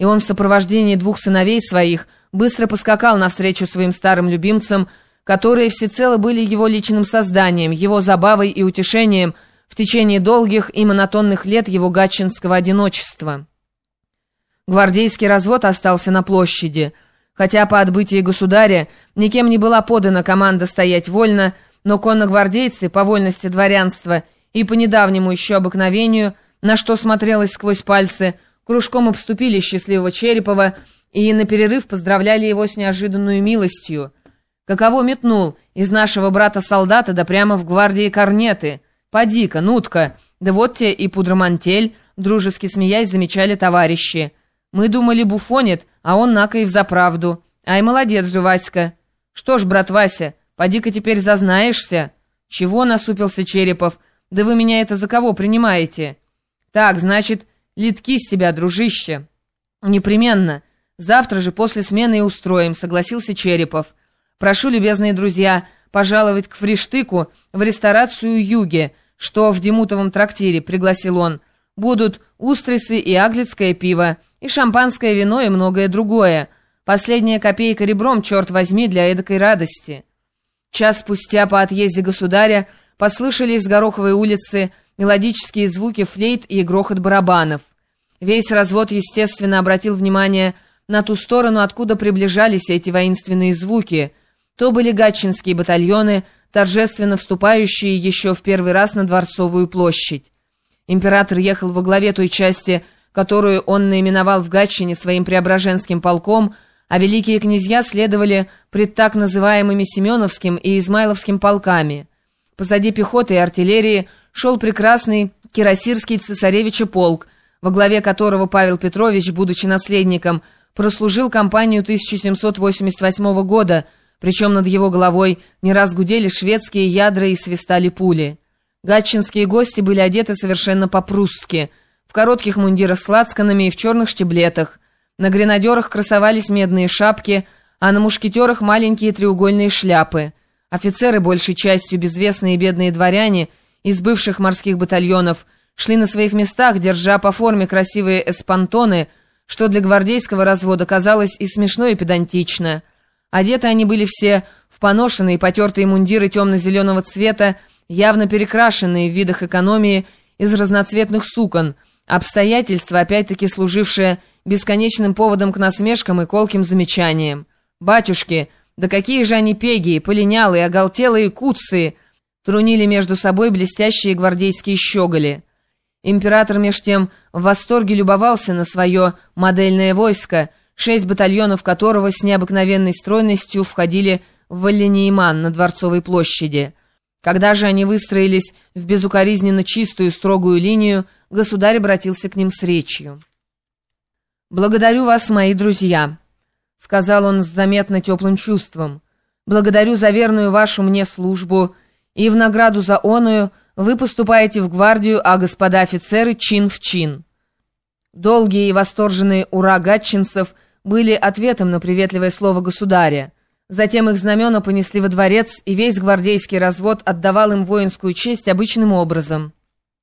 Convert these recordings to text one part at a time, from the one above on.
и он в сопровождении 2 сыновей своих быстро поскакал навстречу своим старым любимцам, которые всецело были его личным созданием, его забавой и утешением в течение долгих и монотонных лет его гатчинского одиночества. Гвардейский развод остался на площади. Хотя по отбытии государя никем не была подана команда стоять вольно, но конногвардейцы, по вольности дворянства и по недавнему еще обыкновению, на что смотрелось сквозь пальцы, кружком обступили счастливого Черепова и на перерыв поздравляли его с неожиданную милостью. Каково метнул из нашего брата-солдата да прямо в гвардии корнеты. Поди-ка, нутка, да вот те и пудромантель, дружески смеясь, замечали товарищи. Мы думали, буфонит, а он нако и взаправду. Ай, молодец же, Васька. Что ж, брат Вася, поди-ка теперь зазнаешься. Чего, насупился Черепов, да вы меня это за кого принимаете? Так, значит, литки с тебя, дружище. Непременно. Завтра же после смены и устроим, согласился Черепов. Прошу, любезные друзья, пожаловать к фриштыку в ресторацию «Юге», что в Демутовом трактире, пригласил он. Будут устрицы и аглицкое пиво, и шампанское вино, и многое другое. Последняя копейка ребром, черт возьми, для эдакой радости. Час спустя по отъезде государя послышались с Гороховой улицы мелодические звуки флейт и грохот барабанов. Весь развод, естественно, обратил внимание на ту сторону, откуда приближались эти воинственные звуки. То были гатчинские батальоны, торжественно вступающие еще в первый раз на Дворцовую площадь. Император ехал во главе той части, которую он наименовал в Гатчине своим Преображенским полком, а великие князья следовали пред так называемыми Семеновским и Измайловским полками. Позади пехоты и артиллерии шел прекрасный Кирасирский цесаревича полк, во главе которого Павел Петрович, будучи наследником, прослужил кампанию 1788 года, причем над его головой не раз гудели шведские ядра и свистали пули. Гатчинские гости были одеты совершенно по-прусски, в коротких мундирах с лацканами и в черных штиблетах. На гренадерах красовались медные шапки, а на мушкетерах маленькие треугольные шляпы. Офицеры, большей частью безвестные бедные дворяне из бывших морских батальонов, шли на своих местах, держа по форме красивые эспантоны, что для гвардейского развода казалось и смешно, и педантично. Одеты они были все в поношенные потертые мундиры темно-зеленого цвета, явно перекрашенные в видах экономии из разноцветных сукон, обстоятельства, опять-таки служившие бесконечным поводом к насмешкам и колким замечаниям. «Батюшки, да какие же они пегие, полинялые, оголтелые куцые!» трунили между собой блестящие гвардейские щеголи. Император меж тем в восторге любовался на свое модельное войско, 6 батальонов которого с необыкновенной стройностью входили в Валлиньеман на Дворцовой площади. Когда же они выстроились в безукоризненно чистую строгую линию, государь обратился к ним с речью. «Благодарю вас, мои друзья», — сказал он с заметно теплым чувством. «Благодарю за верную вашу мне службу, и в награду за оную вы поступаете в гвардию, а господа офицеры чин в чин». Долгие и восторженные «ура» гатчинцев были ответом на приветливое слово государя. Затем их знамена понесли во дворец, и весь гвардейский развод отдавал им воинскую честь обычным образом.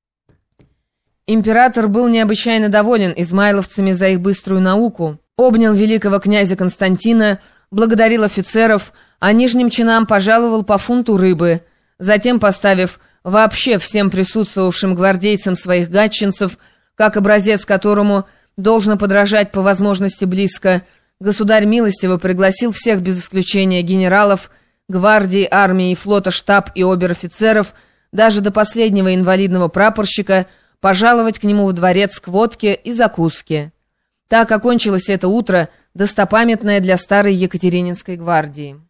Император был необычайно доволен измайловцами за их быструю науку, обнял великого князя Константина, благодарил офицеров, а нижним чинам пожаловал по фунту рыбы. Затем, поставив вообще всем присутствовавшим гвардейцам своих гатчинцев, как образец которому должно подражать по возможности близко, государь милостиво пригласил всех без исключения генералов, гвардии, армии, флота, штаб и обер-офицеров, даже до последнего инвалидного прапорщика, пожаловать к нему в дворец к водке и закуске. Так окончилось это утро, достопамятное для старой Екатерининской гвардии.